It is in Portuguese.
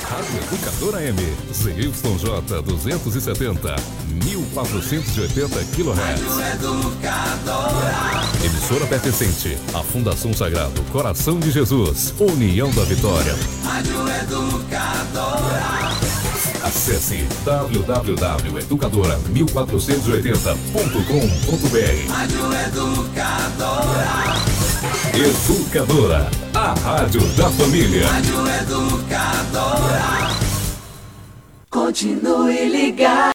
Rádio Educadora M, ZYJ 270, 1480 kHz. Rádio Educadora. Emissora pertencente à Fundação Sagrado Coração de Jesus, União da Vitória. Rádio Educadora. Acesse www.educadora1480.com.br. Rádio Educadora. Educadora, a rádio da família. Rádio Educadora. Continue ligado.